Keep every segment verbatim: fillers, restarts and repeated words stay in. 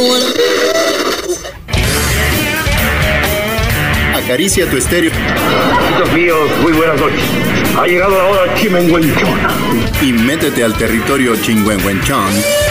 bueno. Acaricia tu estéreo. Amigos míos, muy buenas noches. Ha llegado la hora chimenguenchona. Y métete al territorio chingüengüenchón.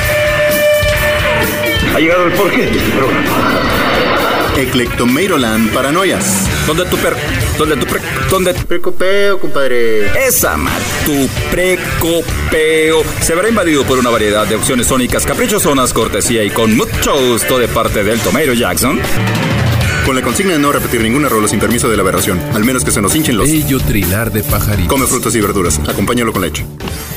Ha llegado el porqué de este programa. Eclectomeiroland Paranoias. ¿Dónde tu per... ¿Dónde tu pre... ¿Dónde tu precopeo, compadre? Esa mal, tu precopeo se verá invadido por una variedad de opciones sónicas caprichosonas, cortesía y con mucho gusto de parte del Tomeiro Jackson. Con la consigna de no repetir ninguna rola sin permiso de la aberración, al menos que se nos hinchen los... Bello trinar de pajaritos. Come frutas y verduras, acompáñalo con leche.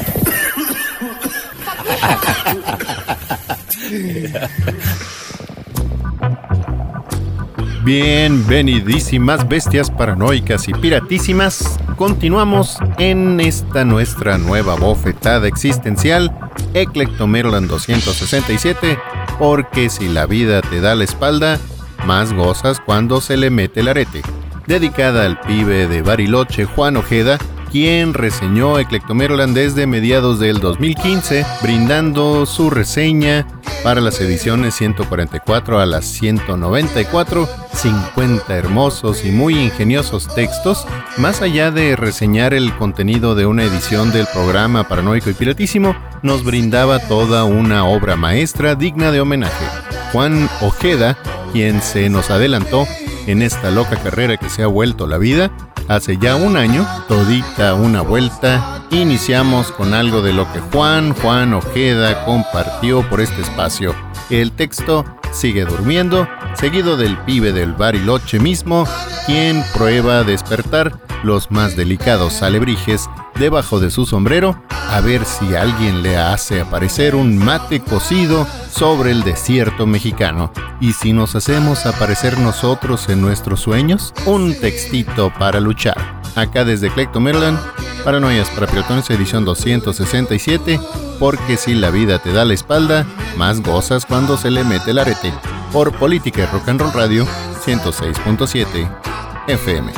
Bienvenidísimas bestias paranoicas y piratísimas. Continuamos en esta nuestra nueva bofetada existencial, Eclectomeiroland doscientos sesenta y siete, porque si la vida te da la espalda, más gozas cuando se le mete el arete. Dedicada al pibe de Bariloche, Juan Ojeda, quien reseñó Eclectomeiroland desde mediados del dos mil quince, brindando su reseña para las ediciones ciento cuarenta y cuatro a las ciento noventa y cuatro, cincuenta hermosos y muy ingeniosos textos, más allá de reseñar el contenido de una edición del programa Paranoico y Piratísimo, nos brindaba toda una obra maestra digna de homenaje. Juan Ojeda, quien se nos adelantó en esta loca carrera que se ha vuelto la vida, hace ya un año, todita una vuelta, iniciamos con algo de lo que Juan, Juan Ojeda compartió por este espacio. El texto Sigue durmiendo, seguido del pibe del Bariloche mismo, quien prueba despertar los más delicados alebrijes debajo de su sombrero, a ver si alguien le hace aparecer un mate cocido sobre el desierto mexicano. Y si nos hacemos aparecer nosotros en nuestros sueños, un textito para luchar. Acá desde Eclectomeiroland, Paranoias para Piratones, edición doscientos sesenta y siete, porque si la vida te da la espalda, más gozas cuando se le mete el arete. Por Política y Rock and Roll Radio, ciento seis punto siete F M.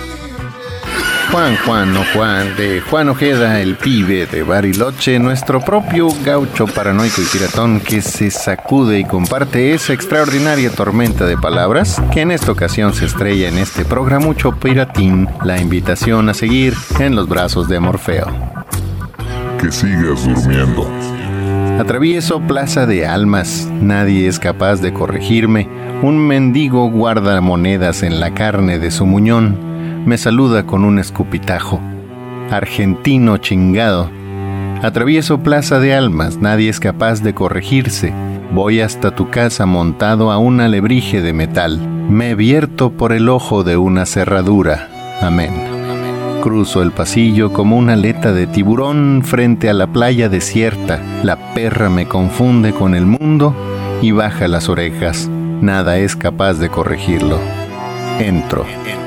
Juan, Juan, no Juan, de Juan Ojeda, el pibe de Bariloche, nuestro propio gaucho paranoico y piratón que se sacude y comparte esa extraordinaria tormenta de palabras que en esta ocasión se estrella en este programucho piratín, la invitación a seguir en los brazos de Morfeo. Que sigas durmiendo. Atravieso Plaza de Almas, nadie es capaz de corregirme, un mendigo guarda monedas en la carne de su muñón. Me saluda con un escupitajo. Argentino chingado. Atravieso Plaza de Almas, nadie es capaz de corregirse. Voy hasta tu casa montado a un alebrije de metal. Me vierto por el ojo de una cerradura. Amén. Cruzo el pasillo como una aleta de tiburón frente a la playa desierta. La perra me confunde con el mundo y baja las orejas. Nada es capaz de corregirlo. Entro.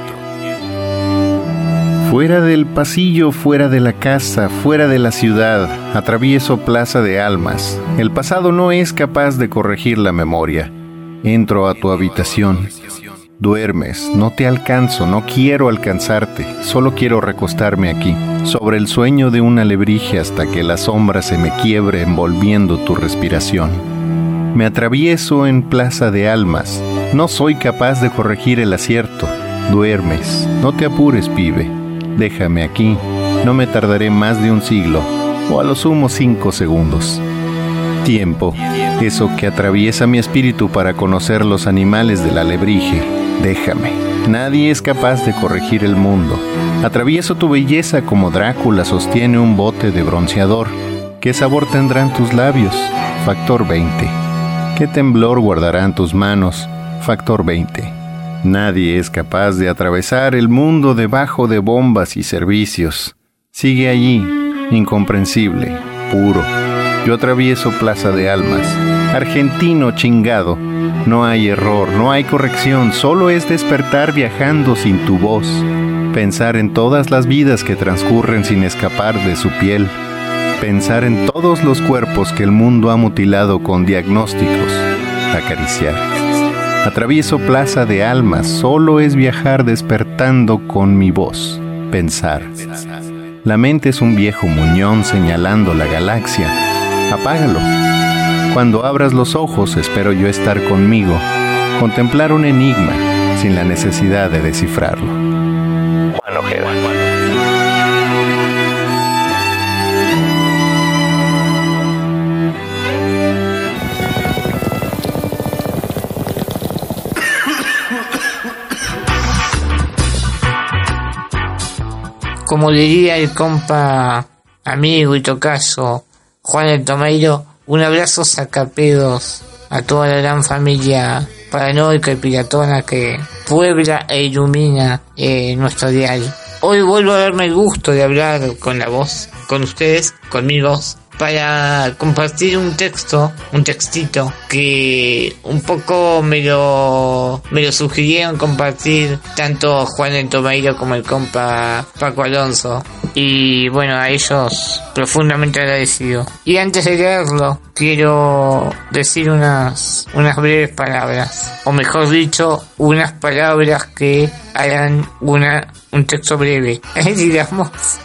Fuera del pasillo, fuera de la casa, fuera de la ciudad, atravieso Plaza de Almas. El pasado no es capaz de corregir la memoria. Entro a tu habitación. Duermes, no te alcanzo, no quiero alcanzarte, solo quiero recostarme aquí, sobre el sueño de un alebrije hasta que la sombra se me quiebre envolviendo tu respiración. Me atravieso en Plaza de Almas. No soy capaz de corregir el acierto. Duermes, no te apures, pibe. Déjame aquí, no me tardaré más de un siglo, o a lo sumo cinco segundos. Tiempo, eso que atraviesa mi espíritu para conocer los animales del alebrije. Déjame, nadie es capaz de corregir el mundo. Atravieso tu belleza como Drácula sostiene un bote de bronceador. ¿Qué sabor tendrán tus labios? Factor veinte. ¿Qué temblor guardarán tus manos? Factor veinte. Nadie es capaz de atravesar el mundo debajo de bombas y servicios. Sigue allí, incomprensible, puro. Yo atravieso Plaza de Almas. Argentino chingado. No hay error, no hay corrección, solo es despertar viajando sin tu voz. Pensar en todas las vidas que transcurren sin escapar de su piel. Pensar en todos los cuerpos que el mundo ha mutilado con diagnósticos. Acariciar. Atravieso Plaza de Almas, solo es viajar despertando con mi voz. Pensar. La mente es un viejo muñón señalando la galaxia. Apágalo. Cuando abras los ojos, espero yo estar conmigo, contemplar un enigma sin la necesidad de descifrarlo. Juan Ojeda. Como diría el compa, amigo y tocayo Juan el Tomeiro, un abrazo sacapedos a toda la gran familia paranoica y piratona que puebla e ilumina eh, nuestro diario. Hoy vuelvo a darme el gusto de hablar con la voz, con ustedes, conmigo, para compartir un texto, un textito que un poco me lo me lo sugirieron compartir tanto Juan el Tomeiro como el compa Paco Alonso, y bueno, a ellos profundamente agradecido. Y antes de leerlo, quiero decir unas unas breves palabras, o mejor dicho, unas palabras que harán una un texto breve, digamos.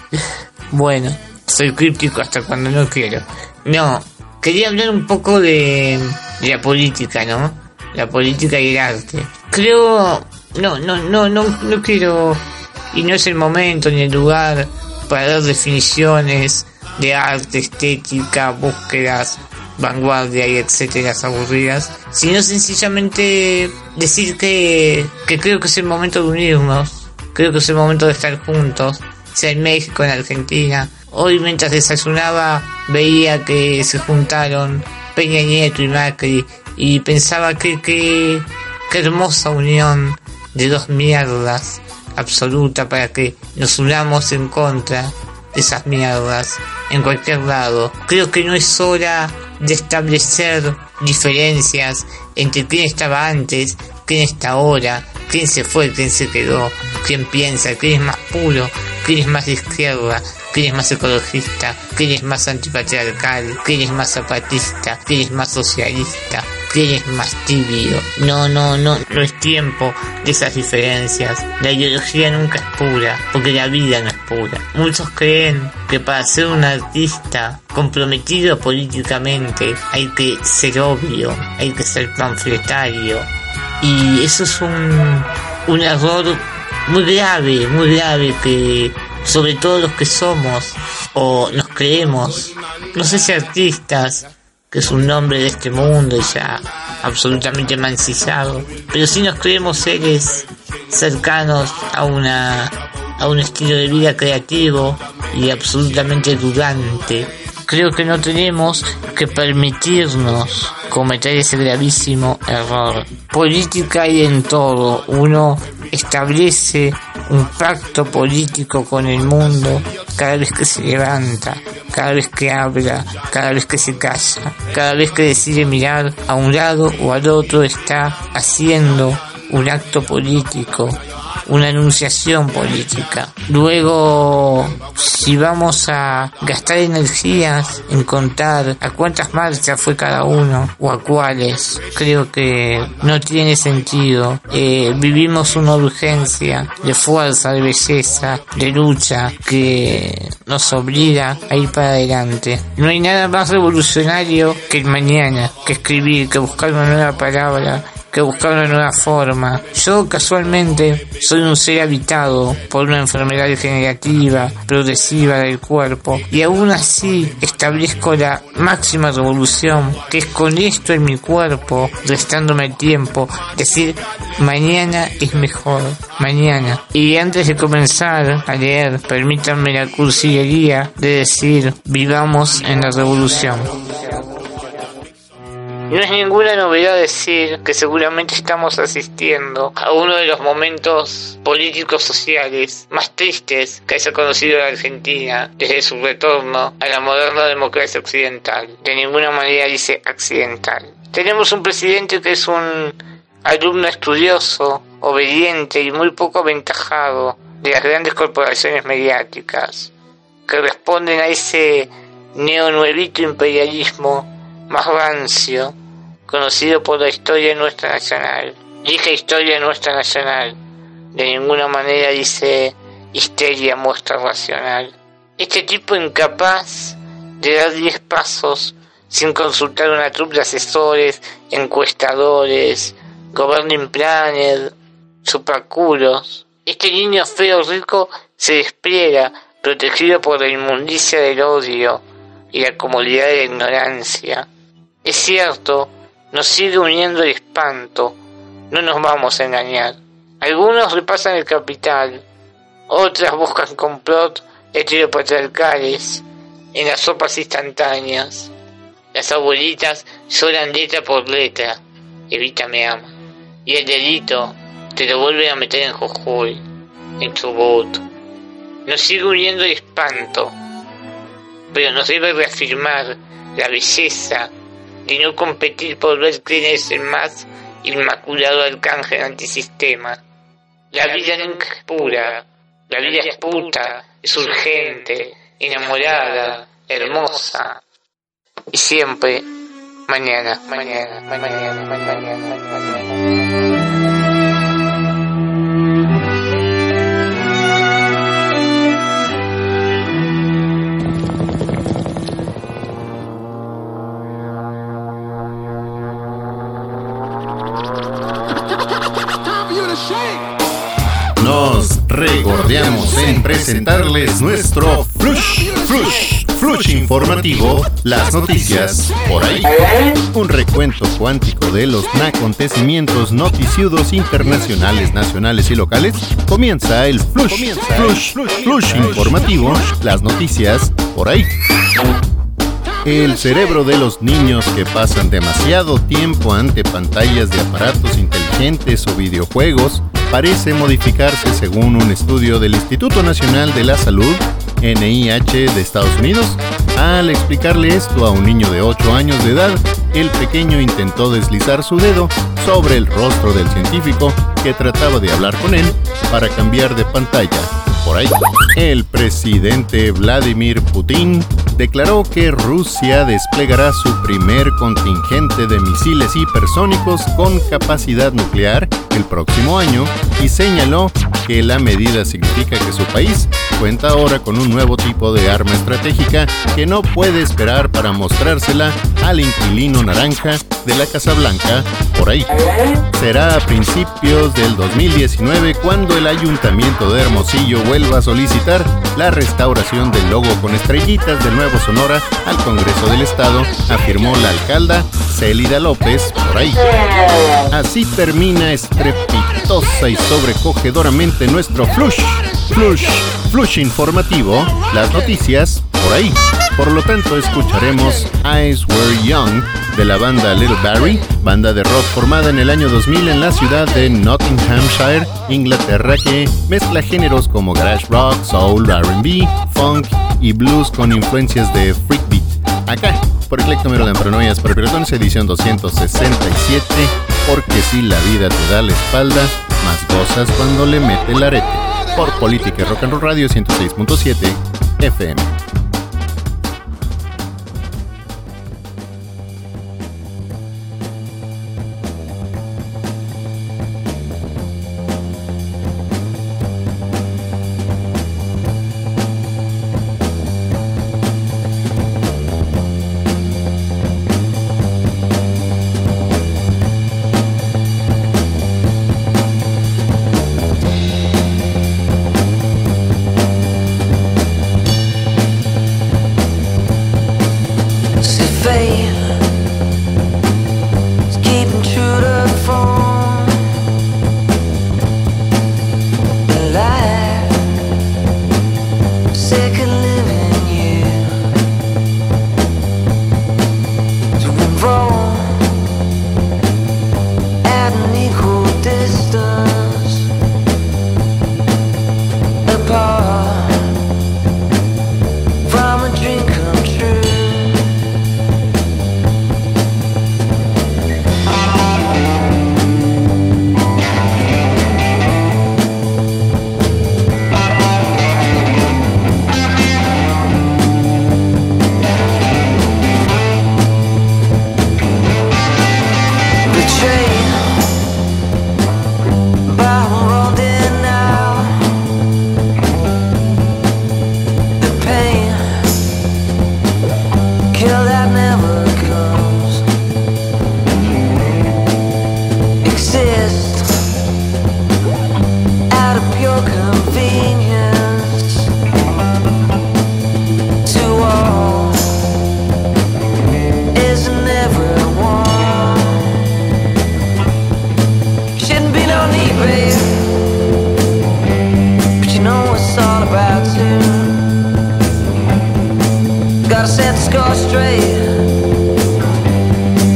Bueno, soy críptico hasta cuando no quiero. No, quería hablar un poco de, de la política, ¿no? La política y el arte. Creo, no, no, no, no, no quiero, y no es el momento ni el lugar para dar definiciones de arte, estética, búsquedas, vanguardia y etcétera aburridas, sino sencillamente decir que, que creo que es el momento de unirnos, creo que es el momento de estar juntos, sea en México, en Argentina. Hoy mientras desayunaba veía que se juntaron Peña Nieto y Macri y pensaba que que qué hermosa unión de dos mierdas absoluta para que nos unamos en contra de esas mierdas en cualquier lado. Creo que no es hora de establecer diferencias entre quién estaba antes, quién está ahora, quién se fue, quién se quedó, quién piensa, quién es más puro, quién es más de izquierda, quién es más ecologista, quién es más antipatriarcal, quién es más zapatista, quién es más socialista, quién es más tibio. No, no, no, no es tiempo de esas diferencias. La ideología nunca es pura, porque la vida no es pura. Muchos creen que para ser un artista comprometido políticamente hay que ser obvio, hay que ser panfletario. Y eso es un, un error muy grave, muy grave, que sobre todo los que somos o nos creemos, no sé si artistas, que es un nombre de este mundo ya absolutamente mancillado, pero sí nos creemos seres cercanos a una a un estilo de vida creativo y absolutamente dudante. Creo que no tenemos que permitirnos cometer ese gravísimo error. Política hay en todo. Uno establece un pacto político con el mundo cada vez que se levanta, cada vez que habla, cada vez que se calla, cada vez que decide mirar a un lado o al otro, está haciendo un acto político, una anunciación política. Luego, si vamos a gastar energías en contar a cuántas marchas fue cada uno o a cuáles, creo que no tiene sentido. Eh, vivimos una urgencia de fuerza, de belleza, de lucha que nos obliga a ir para adelante. No hay nada más revolucionario que el mañana, que escribir, que buscar una nueva palabra, que buscar una nueva forma. Yo casualmente soy un ser habitado por una enfermedad degenerativa, progresiva del cuerpo, y aún así establezco la máxima revolución, que es con esto en mi cuerpo, restándome el tiempo, decir mañana es mejor, mañana. Y antes de comenzar a leer, permítanme la cursilería de decir vivamos en la revolución. No es ninguna novedad decir que seguramente estamos asistiendo a uno de los momentos políticos sociales más tristes que haya conocido la Argentina desde su retorno a la moderna democracia occidental. De ninguna manera dice accidental. Tenemos un presidente que es un alumno estudioso, obediente y muy poco aventajado de las grandes corporaciones mediáticas, que responden a ese neonuevito imperialismo más rancio, conocido por la historia nuestra nacional. Dije historia nuestra nacional, de ninguna manera dice histeria muestra racional. Este tipo incapaz de dar diez pasos sin consultar una troupe de asesores, encuestadores, governing planner, supraculos. Este niño feo rico se despliega, protegido por la inmundicia del odio y la comodidad de la ignorancia. Es cierto, nos sigue uniendo el espanto, no nos vamos a engañar. Algunos repasan el capital, otras buscan complot heteropatriarcales en las sopas instantáneas. Las abuelitas lloran letra por letra, Evita me ama. Y el delito te lo vuelve a meter en Jujuy, en Chubut. Nos sigue uniendo el espanto, pero nos debe reafirmar la belleza de no competir por ver quién es el más inmaculado arcángel antisistema. La vida nunca es pura, la vida es puta, es urgente, enamorada, hermosa. Y siempre, mañana, mañana, mañana, mañana, mañana. Nos regordeamos en presentarles nuestro Flush, Flush, Flush informativo, las noticias por ahí. Un recuento cuántico de los acontecimientos noticiudos internacionales, nacionales y locales. Comienza el Flush, Flush, Flush, Flush informativo, las noticias por ahí. El cerebro de los niños que pasan demasiado tiempo ante pantallas de aparatos inteligentes o videojuegos parece modificarse según un estudio del Instituto Nacional de la Salud, N I H de Estados Unidos. Al explicarle esto a un niño de ocho años de edad, el pequeño intentó deslizar su dedo sobre el rostro del científico que trataba de hablar con él para cambiar de pantalla. Por ahí, el presidente Vladimir Putin declaró que Rusia desplegará su primer contingente de misiles hipersónicos con capacidad nuclear el próximo año y señaló que la medida significa que su país cuenta ahora con un nuevo tipo de arma estratégica que no puede esperar para mostrársela al inquilino naranja de la Casa Blanca por ahí. Será a principios del dos mil diecinueve cuando el Ayuntamiento de Hermosillo vuelva a solicitar la restauración del logo con estrellitas de Nuevo Sonora al Congreso del Estado, afirmó la alcalda Célida López por ahí. Así termina estrepitosa y sobrecogedoramente nuestro Flush, Flush, Flush informativo, las noticias por ahí. Por lo tanto, escucharemos Eyes Were Young de la banda Little Barrie, banda de rock formada en el año dos mil en la ciudad de Nottinghamshire, Inglaterra, que mezcla géneros como garage rock, soul, R and B, funk y blues con influencias de freakbeat. Acá, por Eclectomero de Paranoias para Piratones, edición doscientos sesenta y siete, porque si la vida te da la espalda, más gozas cuando le mete el arete. Por Política y Rock and Roll Radio ciento seis punto siete F M.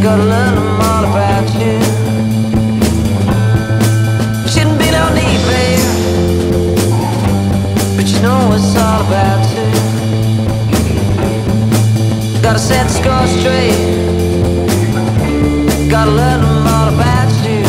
Gotta learn them all about you. Shouldn't be no need, babe, but you know it's all about you. Gotta set the score straight. Gotta learn them all about you.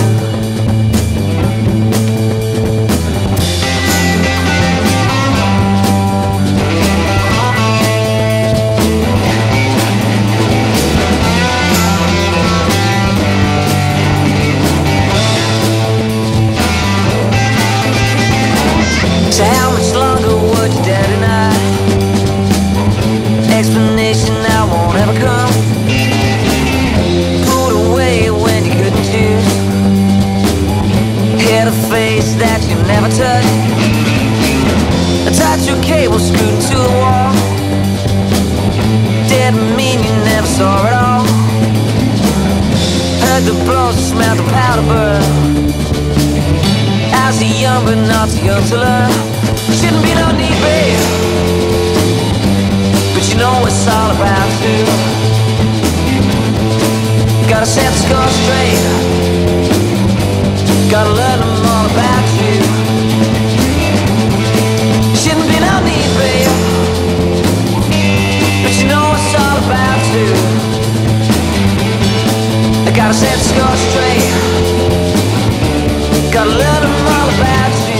So how much longer would you dare deny? Explanation now won't ever come. Pulled away when you couldn't choose. Had a face that you never touched. Attached your cable screwed to the wall. Didn't mean you never saw it all. Heard the blows, smelled the powder burn. As a young but not too young to learn. Shouldn't be no need, babe, but you know it's all about you. Gotta set the score straight. Gotta learn them all about you. Shouldn't be no need, babe, but you know it's all about you. I gotta set the score straight. Gotta learn them all about you.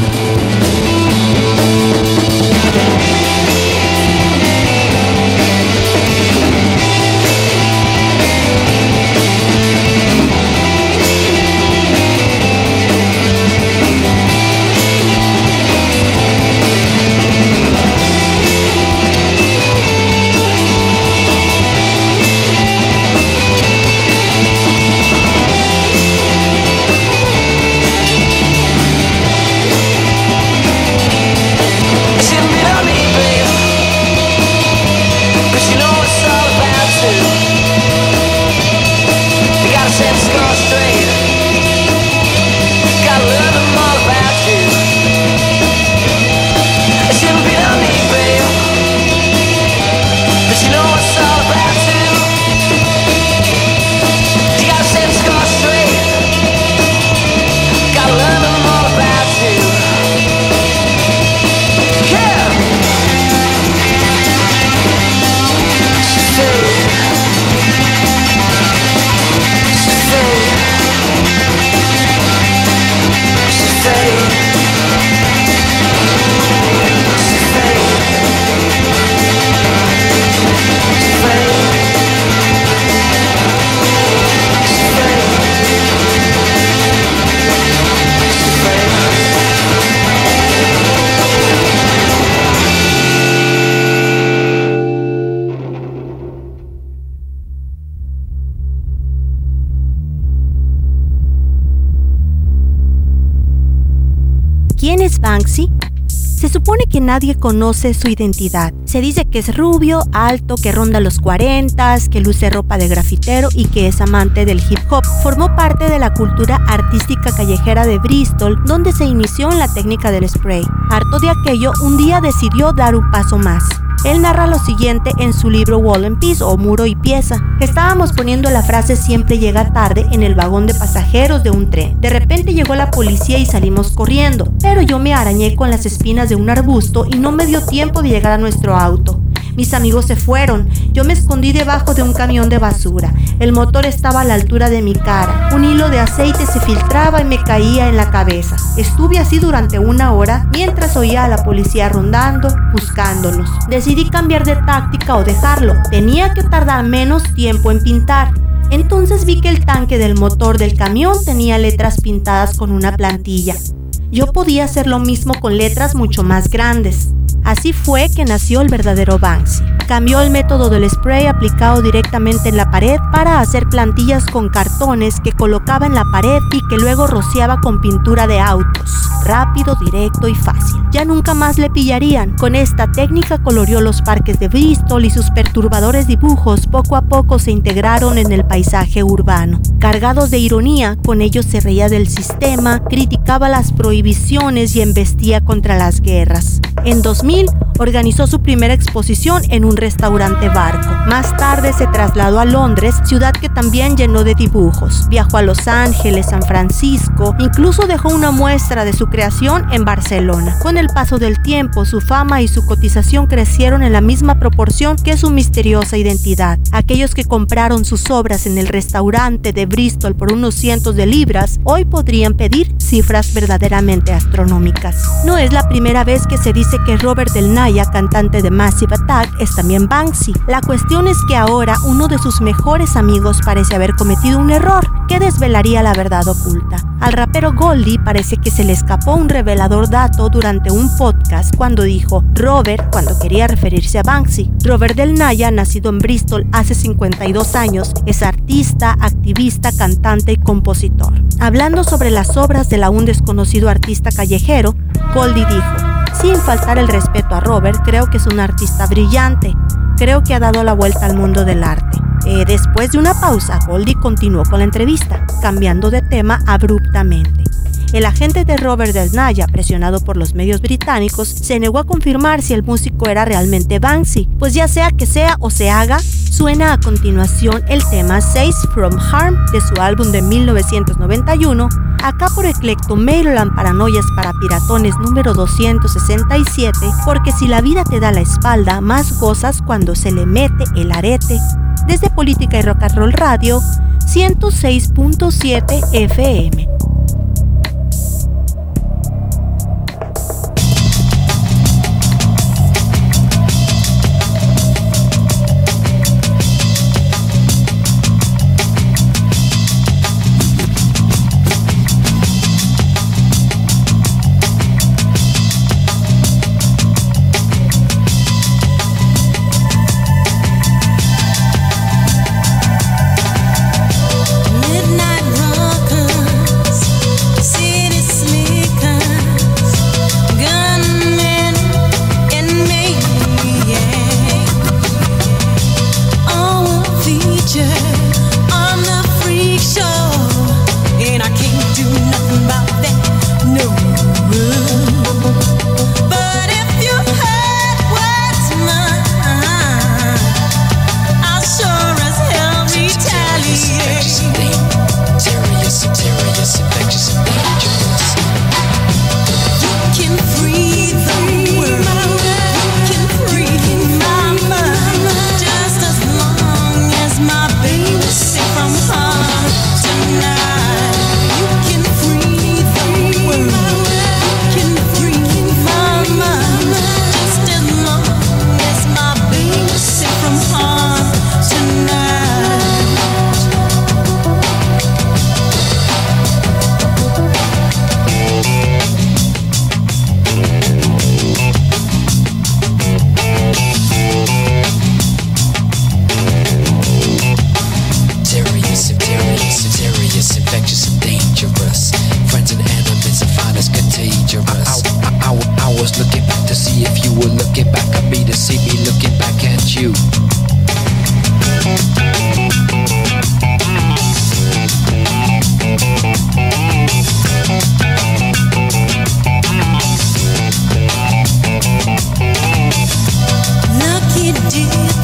¿Quién es Banksy? Se supone que nadie conoce su identidad. Se dice que es rubio, alto, que ronda los cuarenta, que luce ropa de grafitero y que es amante del hip hop. Formó parte de la cultura artística callejera de Bristol, donde se inició en la técnica del spray. Harto de aquello, un día decidió dar un paso más. Él narra lo siguiente en su libro Wall and Piece o Muro y Pieza. Estábamos poniendo la frase siempre llega tarde en el vagón de pasajeros de un tren. De repente llegó la policía y salimos corriendo, pero yo me arañé con las espinas de un arbusto y no me dio tiempo de llegar a nuestro auto. Mis amigos se fueron. Yo me escondí debajo de un camión de basura. El motor estaba a la altura de mi cara. Un hilo de aceite se filtraba y me caía en la cabeza. Estuve así durante una hora mientras oía a la policía rondando, buscándonos. Decidí cambiar de táctica o dejarlo. Tenía que tardar menos tiempo en pintar. Entonces vi que el tanque del motor del camión tenía letras pintadas con una plantilla. Yo podía hacer lo mismo con letras mucho más grandes. Así fue que nació el verdadero Banksy. Cambió el método del spray aplicado directamente en la pared para hacer plantillas con cartones que colocaba en la pared y que luego rociaba con pintura de autos. Rápido, directo y fácil. Ya nunca más le pillarían. Con esta técnica coloreó los parques de Bristol y sus perturbadores dibujos poco a poco se integraron en el paisaje urbano. Cargados de ironía, con ellos se reía del sistema, criticaba las prohibiciones y embestía contra las guerras. En dos mil organizó su primera exposición en un restaurante barco. Más tarde se trasladó a Londres, ciudad que también llenó de dibujos. Viajó a Los Ángeles, San Francisco, incluso dejó una muestra de su creación en Barcelona. Con el paso del tiempo, su fama y su cotización crecieron en la misma proporción que su misteriosa identidad. Aquellos que compraron sus obras en el restaurante de Bristol por unos cientos de libras, hoy podrían pedir cifras verdaderamente astronómicas. No es la primera vez que se dice que Robert Del Naya, cantante de Massive Attack, es también Banksy. La cuestión es que ahora uno de sus mejores amigos parece haber cometido un error que desvelaría la verdad oculta. Al rapero Goldie parece que se le escapó un revelador dato durante un podcast cuando dijo Robert cuando quería referirse a Banksy. Robert Del Naya, nacido en Bristol hace cincuenta y dos años, es artista, activista, cantante y compositor. Hablando sobre las obras del aún desconocido artista callejero, Goldie dijo: sin faltar el respeto a Robert, creo que es un artista brillante. Creo que ha dado la vuelta al mundo del arte. Eh, después de una pausa, Goldie continuó con la entrevista, cambiando de tema abruptamente. El agente de Robert Del Naya, presionado por los medios británicos, se negó a confirmar si el músico era realmente Banksy, pues ya sea que sea o se haga, suena a continuación el tema Safe from Harm de su álbum de mil novecientos noventa y uno, acá por Eclecto Maryland Paranoias para Piratones número doscientos sesenta y siete, porque si la vida te da la espalda, más gozas cuando se le mete el arete. Desde Política y Rock and Roll Radio, ciento seis punto siete F M.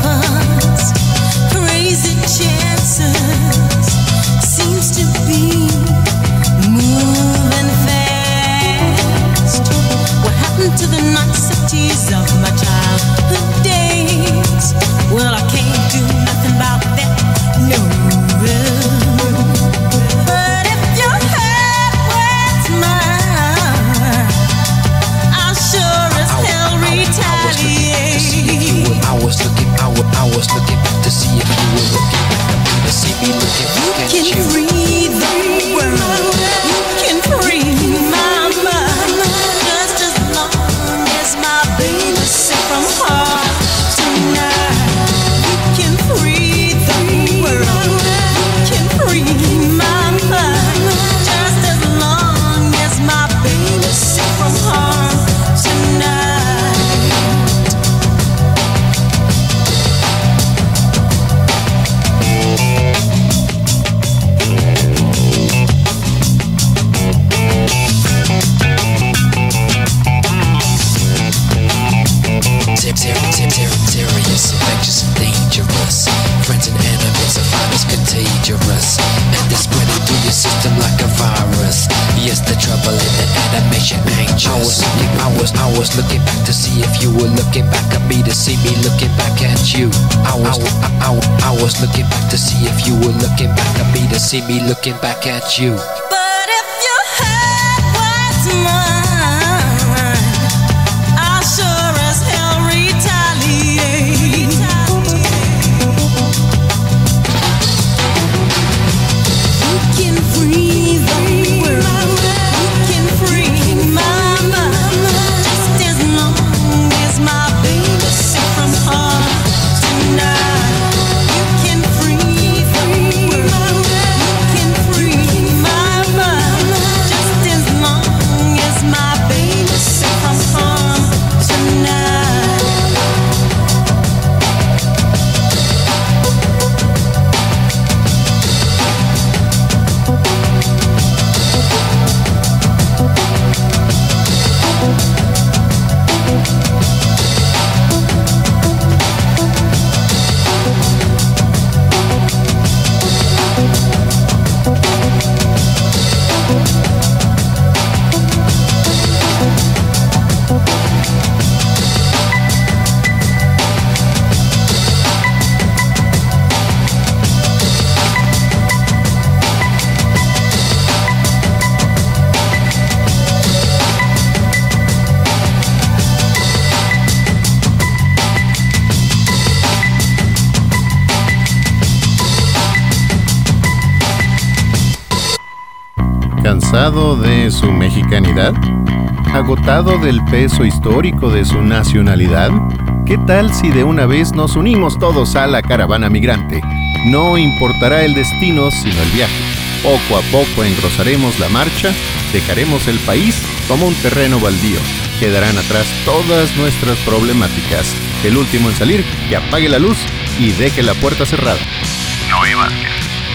Crazy chances seems to be I was looking, I was, I was looking back to see if you were looking back at me, to see me looking back at you. I was, I, I, I, I was looking back to see if you were looking back at me, to see me looking back at you. But if you had what's mine, I sure as hell retaliate. You can free the world, you can free my mind, just as long as my baby safe from harm tonight. You can free the world, you can free my mind, just as long as my baby safe from harm tonight. ¿Cansado de su mexicanidad? ¿Agotado del peso histórico de su nacionalidad? ¿Qué tal si de una vez nos unimos todos a la caravana migrante? No importará el destino, sino el viaje. Poco a poco engrosaremos la marcha, dejaremos el país como un terreno baldío. Quedarán atrás todas nuestras problemáticas. El último en salir, que apague la luz y deje la puerta cerrada. Noé Vázquez.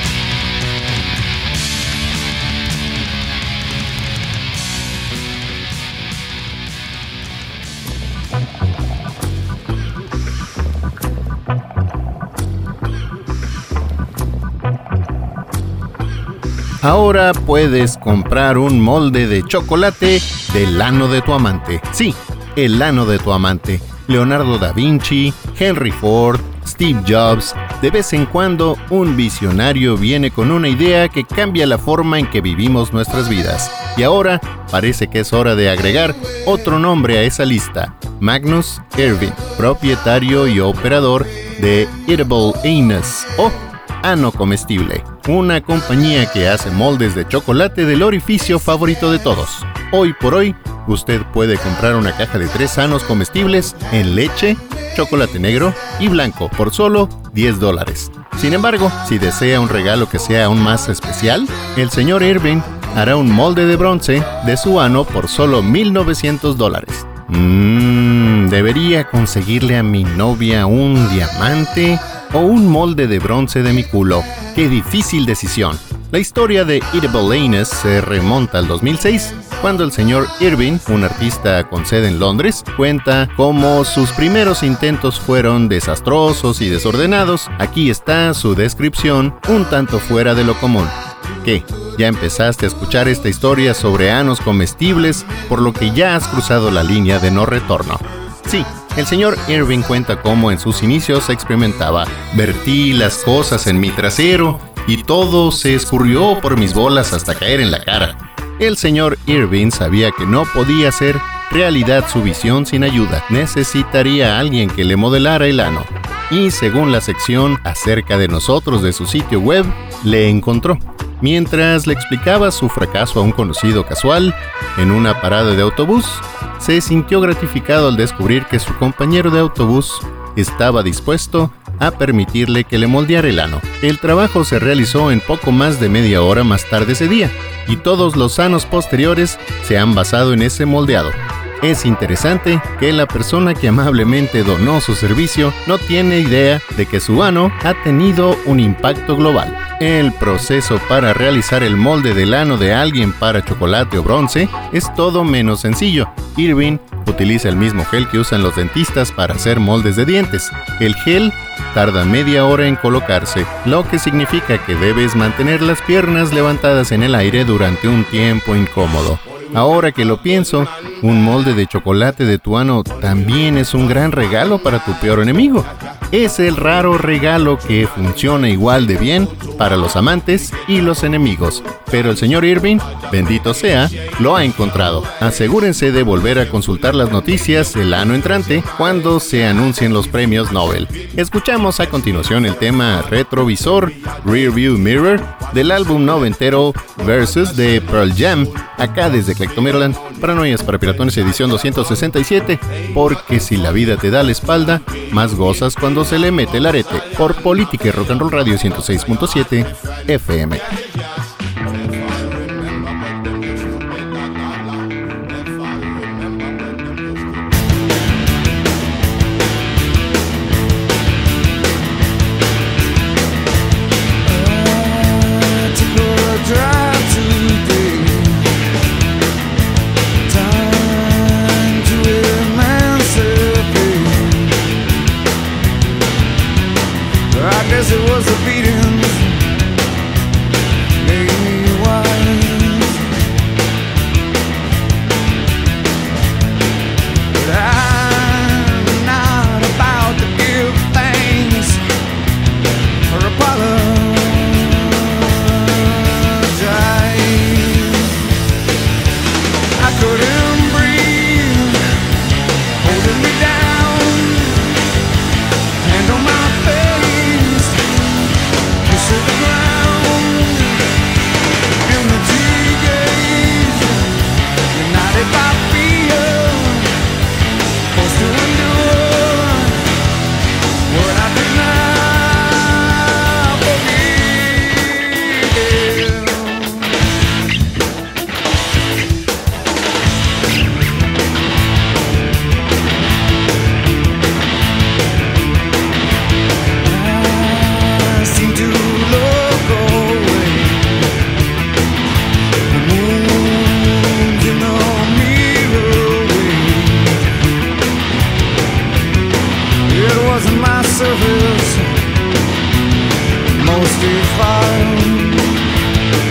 Ahora puedes comprar un molde de chocolate del ano de tu amante. Sí, el ano de tu amante. Leonardo da Vinci, Henry Ford, Steve Jobs. De vez en cuando, un visionario viene con una idea que cambia la forma en que vivimos nuestras vidas. Y ahora parece que es hora de agregar otro nombre a esa lista. Magnus Irving, propietario y operador de Edible Anus, o ano comestible, una compañía que hace moldes de chocolate del orificio favorito de todos. Hoy por hoy, usted puede comprar una caja de tres anos comestibles en leche, chocolate negro y blanco por solo diez dólares. Sin embargo, si desea un regalo que sea aún más especial, el señor Irving hará un molde de bronce de su ano por solo mil novecientos dólares. Mmm, debería conseguirle a mi novia un diamante o un molde de bronce de mi culo. ¡Qué difícil decisión! La historia de Edible Anus se remonta al dos mil seis, cuando el señor Irving, un artista con sede en Londres, cuenta cómo sus primeros intentos fueron desastrosos y desordenados. Aquí está su descripción, un tanto fuera de lo común. ¿Qué? ¿Ya empezaste a escuchar esta historia sobre anos comestibles, por lo que ya has cruzado la línea de no retorno? Sí, el señor Irving cuenta cómo en sus inicios experimentaba. Vertí las cosas en mi trasero y todo se escurrió por mis bolas hasta caer en la cara. El señor Irving sabía que no podía hacer realidad su visión sin ayuda. Necesitaría a alguien que le modelara el ano. Y según la sección acerca de nosotros de su sitio web, le encontró. Mientras le explicaba su fracaso a un conocido casual en una parada de autobús, se sintió gratificado al descubrir que su compañero de autobús estaba dispuesto a permitirle que le moldeara el ano. El trabajo se realizó en poco más de media hora más tarde ese día, y todos los anos posteriores se han basado en ese moldeado. Es interesante que la persona que amablemente donó su servicio no tiene idea de que su ano ha tenido un impacto global. El proceso para realizar el molde del ano de alguien para chocolate o bronce es todo menos sencillo. Irving utiliza el mismo gel que usan los dentistas para hacer moldes de dientes. El gel tarda media hora en colocarse, lo que significa que debes mantener las piernas levantadas en el aire durante un tiempo incómodo. Ahora que lo pienso, un molde de chocolate de tu ano también es un gran regalo para tu peor enemigo. Es el raro regalo que funciona igual de bien para los amantes y los enemigos. Pero el señor Irving, bendito sea, lo ha encontrado. Asegúrense de volver a consultar las noticias el ano entrante cuando se anuncien los premios Nobel. Escuchamos a continuación el tema Retrovisor, Rearview Mirror, del álbum noventero Versus de Pearl Jam, acá desde Clectomaryland, Paranoias para Piratones edición doscientos sesenta y siete, porque si la vida te da la espalda, más gozas cuando se le mete el arete, por Política y Rock and Roll Radio ciento seis punto siete F M. It was a beating, made me wise. But I'm not about to give thanks or apologize. I couldn't breathe, holding me down, hand on my face to the ground, empty gaze, united by fear, forced to endure what I did not forgive. I seem to look away, the moon's in the mirror wave. It wasn't my surface, most defiled.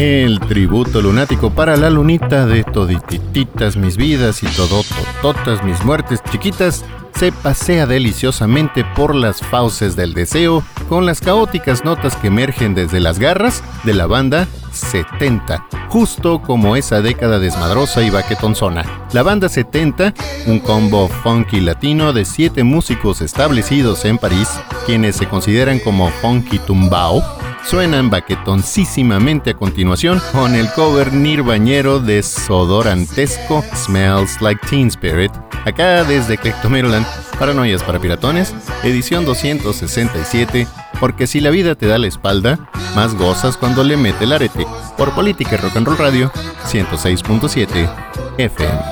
El tributo lunático para la lunita de toditititas mis vidas y todotototas mis muertes chiquitas se pasea deliciosamente por las fauces del deseo con las caóticas notas que emergen desde las garras de la banda setenta, justo como esa década desmadrosa y baquetonzona. La banda setenta, un combo funky latino de siete músicos establecidos en París, quienes se consideran como funky tumbao, suenan baquetoncísimamente a continuación con el cover nirvañero de sodorantesco Smells Like Teen Spirit, acá desde Clectomeroland, Paranoias para Piratones, edición doscientos sesenta y siete, porque si la vida te da la espalda, más gozas cuando le mete el arete, por Política Rock and Roll Radio ciento seis punto siete F M.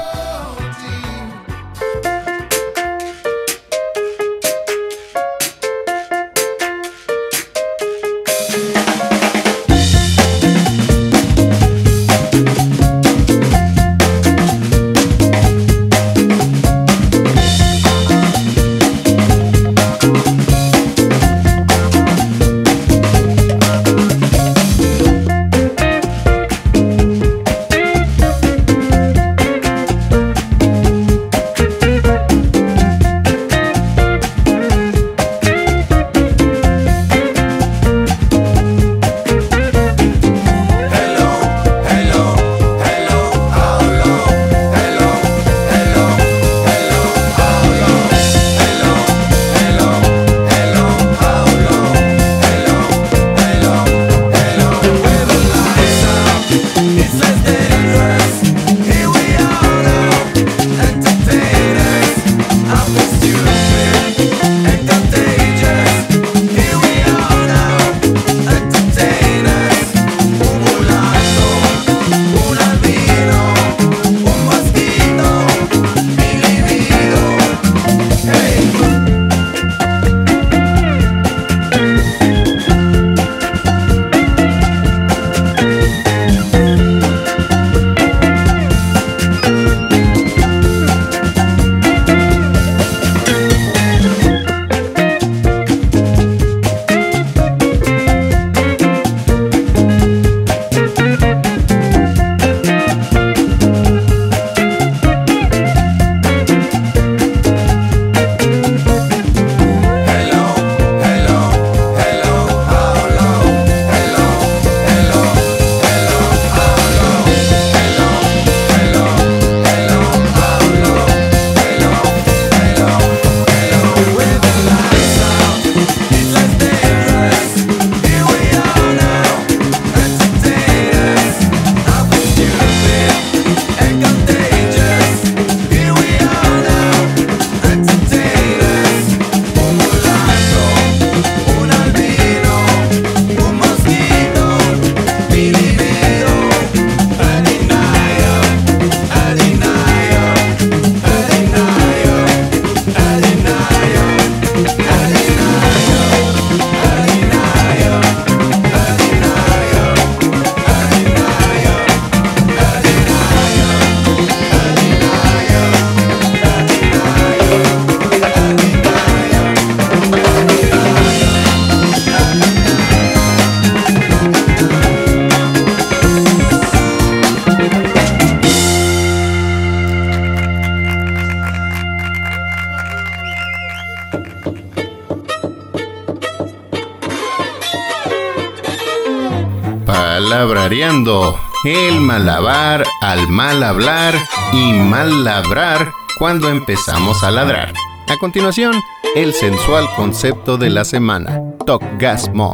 Palabrareando, el malabar al mal hablar y mal labrar cuando empezamos a ladrar. A continuación, el sensual concepto de la semana, Tokgasmo,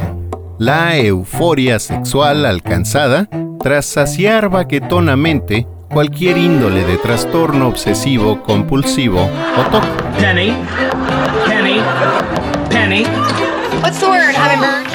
la euforia sexual alcanzada tras saciar baquetonamente cualquier índole de trastorno obsesivo compulsivo o T O C. Penny, Penny, Penny. What's the word, hummingbird?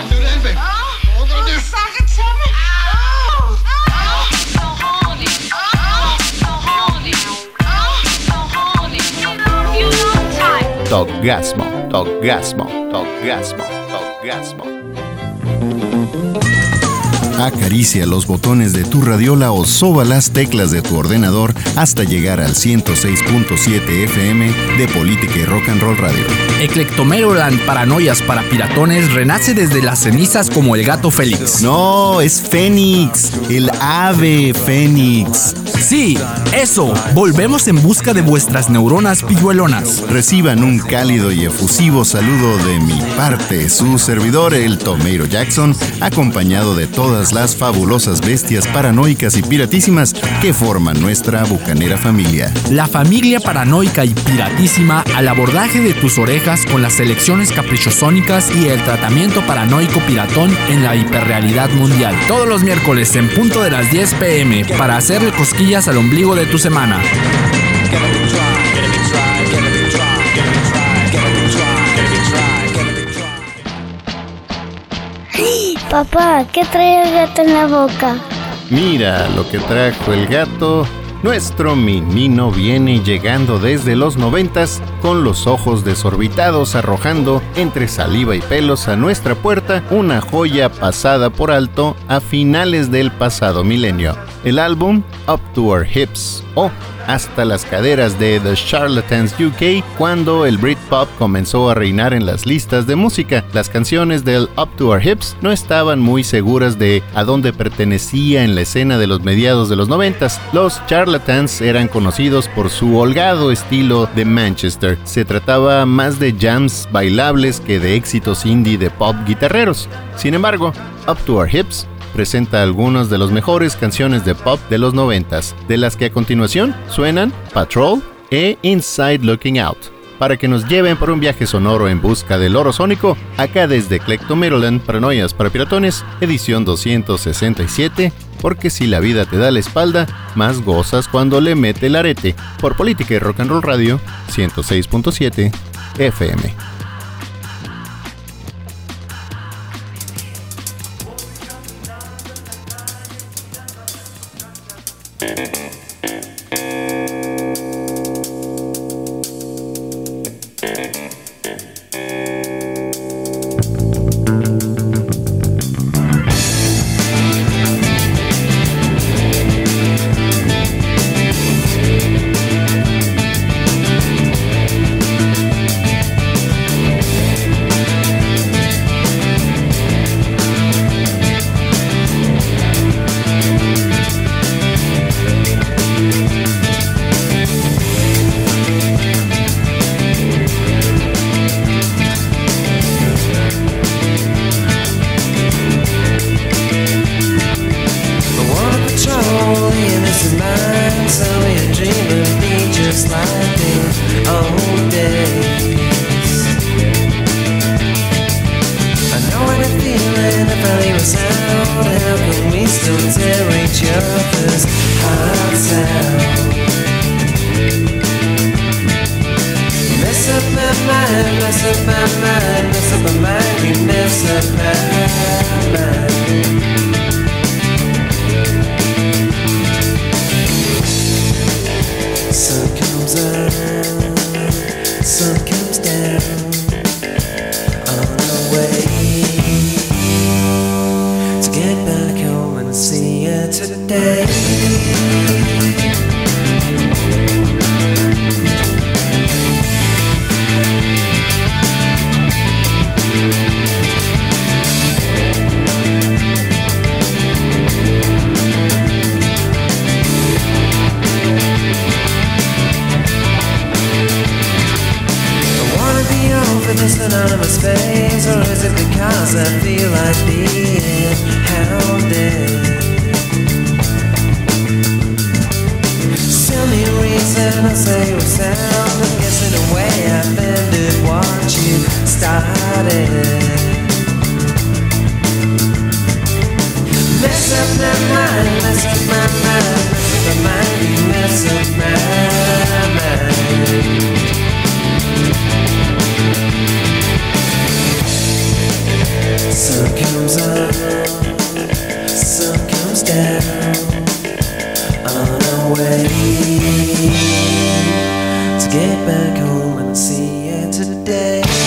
Tokgasmo, Tokgasmo, Tokgasmo, Tokgasmo. Acaricia los botones de tu radiola o soba las teclas de tu ordenador hasta llegar al ciento seis punto siete F M de Política y Rock and Roll Radio. Eclectomeroland Paranoias para Piratones renace desde las cenizas como el gato Félix. No, es Fénix, el ave Fénix. Sí, eso, volvemos en busca de vuestras neuronas pilluelonas. Reciban un cálido y efusivo saludo de mi parte, su servidor, el Tomeiro Jackson, acompañado de todas las fabulosas bestias paranoicas y piratísimas que forman nuestra bucanera familia. La familia paranoica y piratísima al abordaje de tus orejas con las selecciones caprichosónicas y el tratamiento paranoico piratón en la hiperrealidad mundial. Todos los miércoles en punto de las diez pm para hacerle cosquillas al ombligo de tu semana. Papá, ¿qué trae el gato en la boca? Mira lo que trajo el gato. Nuestro menino viene llegando desde los noventas con los ojos desorbitados arrojando entre saliva y pelos a nuestra puerta una joya pasada por alto a finales del pasado milenio. El álbum Up to Our Hips o Hasta las Caderas de The Charlatans U K, cuando el Britpop comenzó a reinar en las listas de música. Las canciones del Up to Our Hips no estaban muy seguras de a dónde pertenecía en la escena de los mediados de los noventas. Los Charlatans eran conocidos por su holgado estilo de Manchester. Se trataba más de jams bailables que de éxitos indie de pop guitarreros. Sin embargo, Up to Our Hips presenta algunas de las mejores canciones de pop de los noventas, de las que a continuación suenan Patrol e Inside Looking Out. Para que nos lleven por un viaje sonoro en busca del oro sónico, acá desde Eclectomeroland Paranoias para Piratones, edición doscientos sesenta y siete, porque si la vida te da la espalda, más gozas cuando le mete el arete, por Política y Rock and Roll Radio, ciento seis punto siete F M.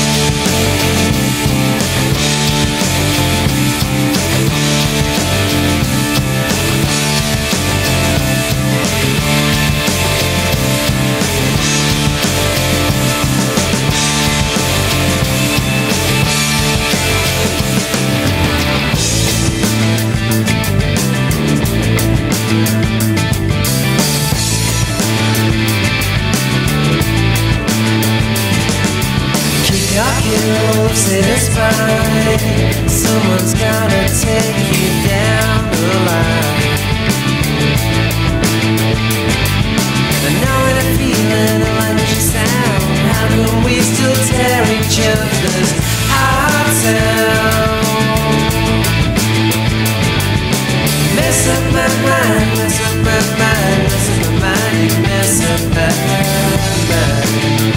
Today mind, mess up my mind, mess up my mind, you mess up my mind.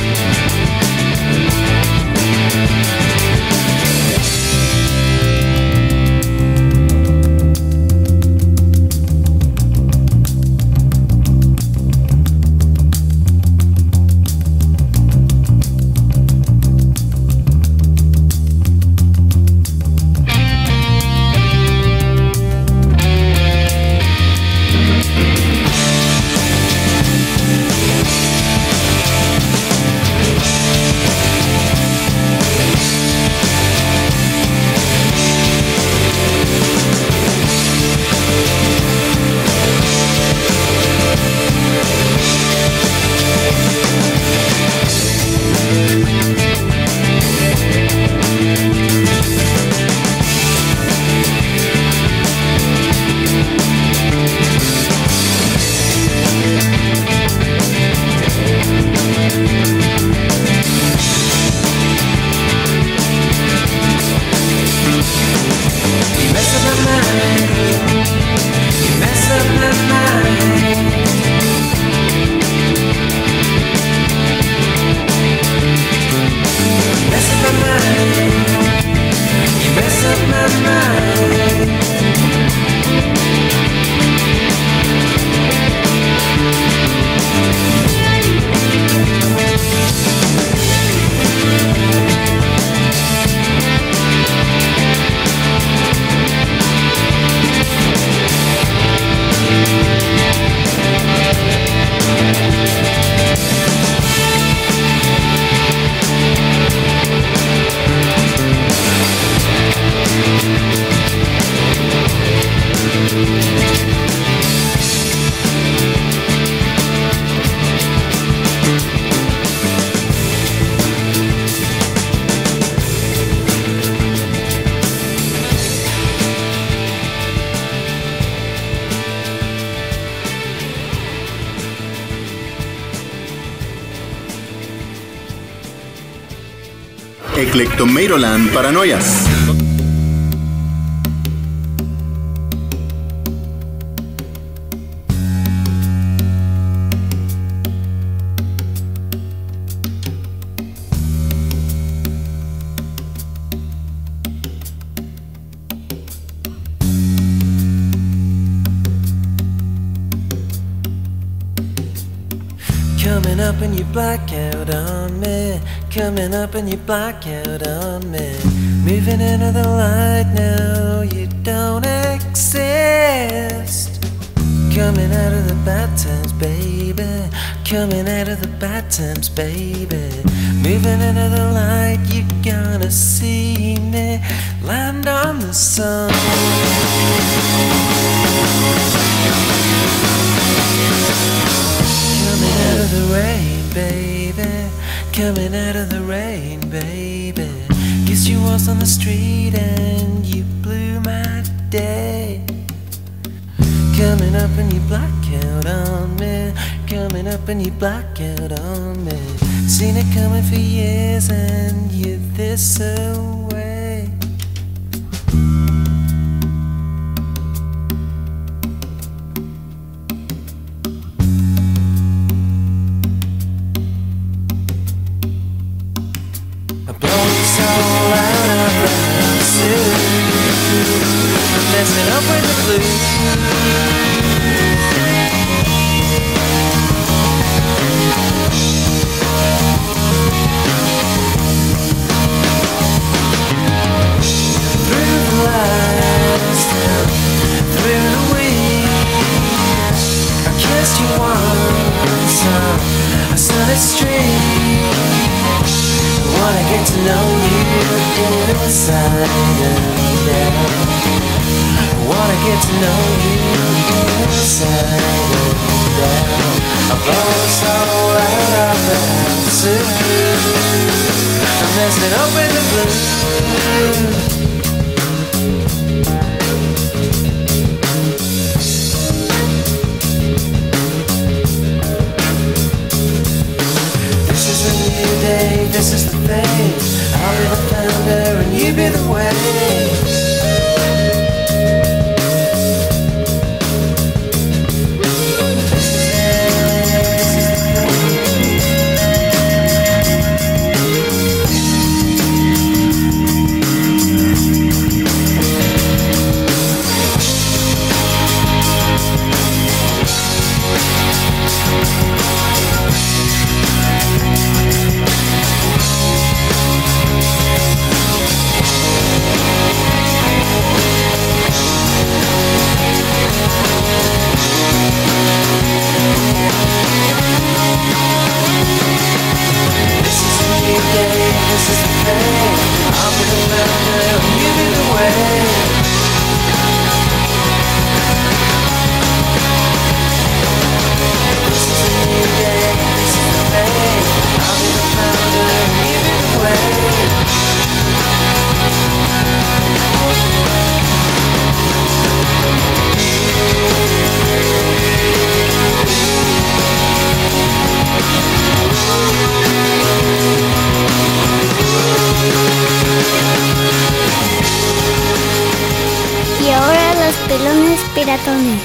Eclectomeiroland Paranoias. Coming up and you black out on me. Coming up and you black out on me. Moving into the light now, you don't exist. Coming out of the bad times, baby. Coming out of the bad times, baby. Moving into the light, you're gonna see me land on the sun. Coming out of the rain, baby. Coming out of the rain, baby. Guess you was on the street and you blew my day. Coming up and you black out on me. Coming up and you black out on me. Seen it coming for years and you're this away. Messing up with the blues. Through the lights, through the weeds, I kissed you once on a sunny street. I wanna get to know you inside and out. Wanna get to know you inside and out. I'm blowing soul out of the house. I'm messing up in the blues. This is a new day, this is the thing. I'll be the founder and you be the way. ratones.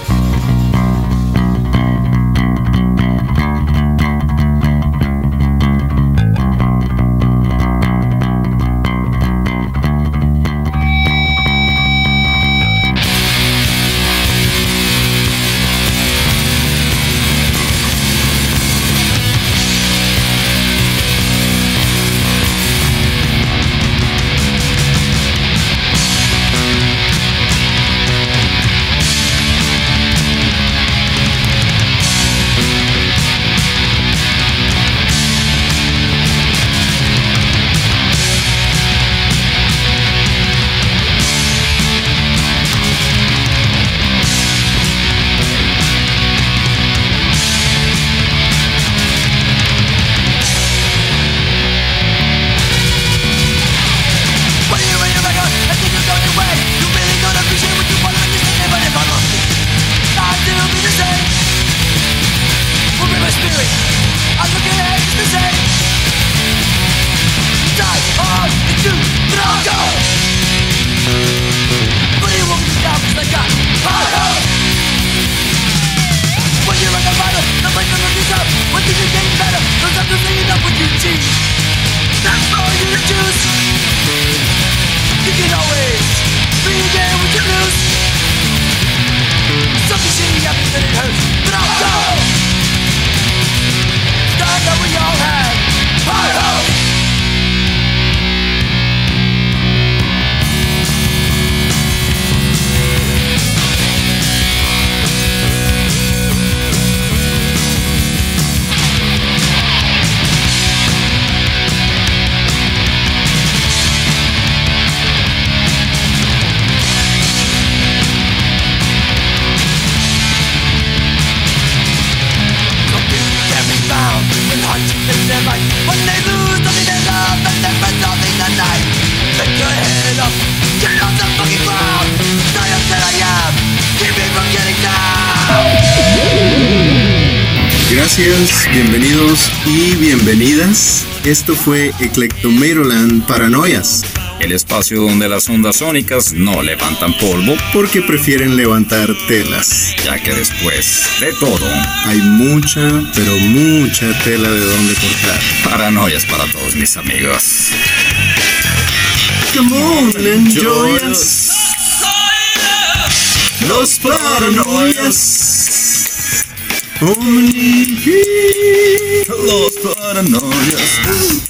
Gracias, bienvenidos y bienvenidas. Esto fue Eclectomeroland Paranoias. El espacio donde las ondas sónicas no levantan polvo porque prefieren levantar telas. Ya que después de todo hay mucha, pero mucha tela de donde cortar. Paranoias para todos mis amigos. Come on, enjoy us. Los paranoias. Only Los paranoias.